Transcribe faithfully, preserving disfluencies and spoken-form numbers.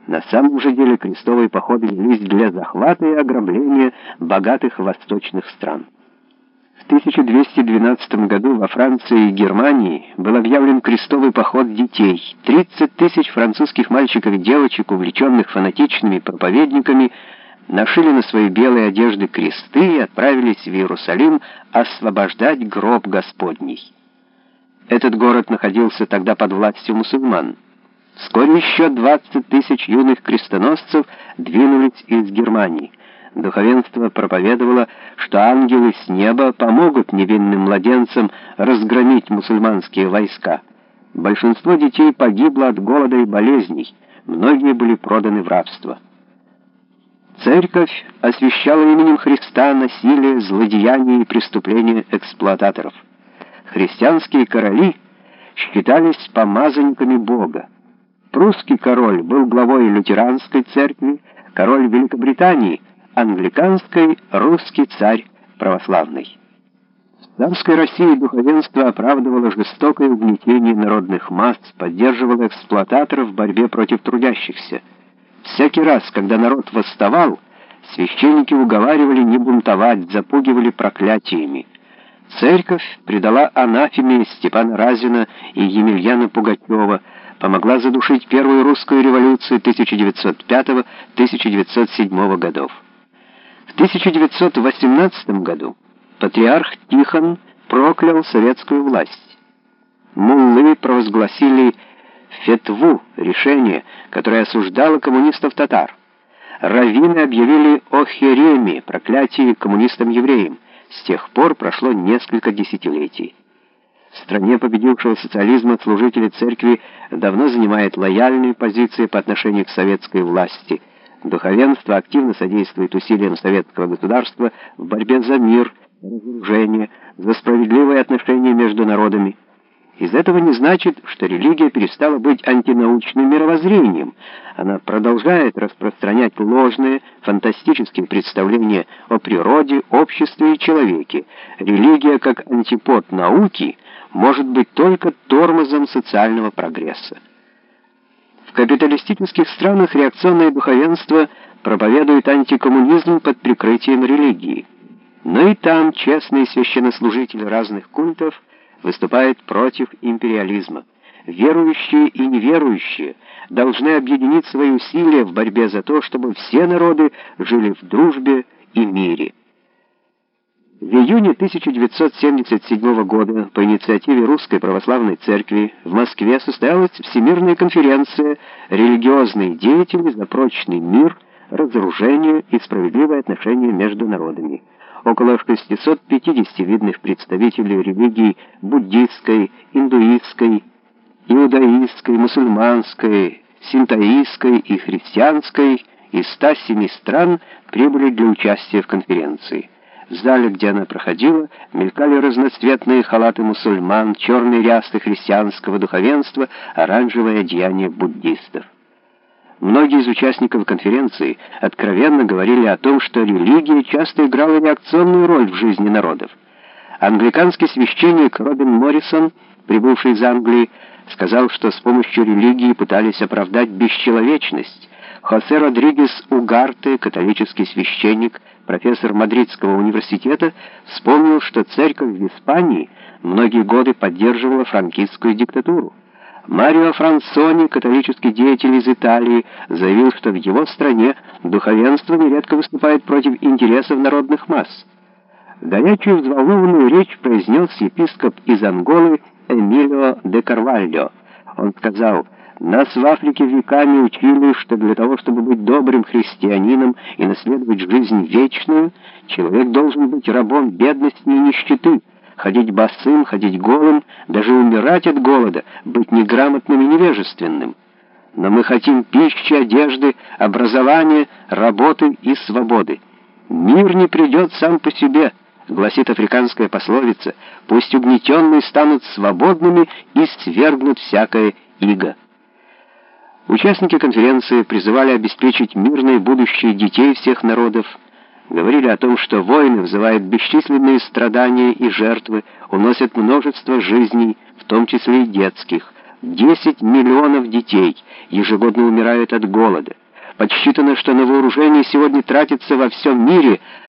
На самом же деле крестовые походы велись для захвата и ограбления богатых восточных стран. В тысяча двести двенадцатом году во Франции и Германии был объявлен крестовый поход детей. тридцать тысяч французских мальчиков и девочек, увлеченных фанатичными проповедниками, нашили на свои белые одежды кресты и отправились в Иерусалим освобождать гроб Господний. Этот город находился тогда под властью мусульман. Вскоре еще двадцать тысяч юных крестоносцев двинулись из Германии. Духовенство проповедовало, что ангелы с неба помогут невинным младенцам разгромить мусульманские войска. Большинство детей погибло от голода и болезней, многие были проданы в рабство. Церковь освящала именем Христа насилие, злодеяния и преступления эксплуататоров. Христианские короли считались помазанниками Бога. Прусский король был главой лютеранской церкви, король Великобритании — англиканской, русский царь православный. В царской России духовенство оправдывало жестокое угнетение народных масс, поддерживало эксплуататоров в борьбе против трудящихся. Всякий раз, когда народ восставал, священники уговаривали не бунтовать, запугивали проклятиями. Церковь предала анафеме Степана Разина и Емельяна Пугачева, помогла задушить первую русскую революцию тысяча девятьсот пятого — тысяча девятьсот седьмого годов. В тысяча девятьсот восемнадцатом году патриарх Тихон проклял советскую власть. Муллы провозгласили фетву, решение, которое осуждало коммунистов-татар. Раввины объявили о хереме, проклятии коммунистам-евреям. С тех пор прошло несколько десятилетий. В стране победившего социализма служители церкви давно занимают лояльные позиции по отношению к советской власти. Духовенство активно содействует усилиям советского государства в борьбе за мир, разоружение, за справедливые отношения между народами. Из этого не значит, что религия перестала быть антинаучным мировоззрением. Она продолжает распространять ложные, фантастические представления о природе, обществе и человеке. Религия, как антипод науки, может быть только тормозом социального прогресса. В капиталистических странах реакционное духовенство проповедует антикоммунизм под прикрытием религии. Но и там честные священнослужители разных культов выступают против империализма. Верующие и неверующие должны объединить свои усилия в борьбе за то, чтобы все народы жили в дружбе и мире. В июне тысяча девятьсот семьдесят седьмого года по инициативе Русской Православной Церкви в Москве состоялась Всемирная конференция «Религиозные деятели за прочный мир, разоружение и справедливое отношение между народами». Около шестисот пятидесяти видных представителей религий буддистской, индуистской, иудаистской, мусульманской, синтоистской и христианской из ста семи стран прибыли для участия в конференции. В зале, где она проходила, мелькали разноцветные халаты мусульман, черные рясы христианского духовенства, оранжевое одеяние буддистов. Многие из участников конференции откровенно говорили о том, что религия часто играла реакционную роль в жизни народов. Англиканский священник Робин Моррисон, прибывший из Англии, сказал, что с помощью религии пытались оправдать бесчеловечность. Хосе Родригес Угарте, католический священник, профессор Мадридского университета, вспомнил, что церковь в Испании многие годы поддерживала франкистскую диктатуру. Марио Франсони, католический деятель из Италии, заявил, что в его стране духовенство нередко выступает против интересов народных масс. Горячую взволнованную речь произнес епископ из Анголы Эмилио де Карвальо. Он сказал: «Нас в Африке веками учили, что для того, чтобы быть добрым христианином и наследовать жизнь вечную, человек должен быть рабом бедности и нищеты, ходить босым, ходить голым, даже умирать от голода, быть неграмотным и невежественным. Но мы хотим пищи, одежды, образования, работы и свободы. Мир не придет сам по себе», гласит африканская пословица, «пусть угнетенные станут свободными и свергнут всякое иго». Участники конференции призывали обеспечить мирное будущее детей всех народов, говорили о том, что войны вызывают бесчисленные страдания и жертвы, уносят множество жизней, в том числе и детских. десять миллионов детей ежегодно умирают от голода. Подсчитано, что на вооружение сегодня тратится во всем мире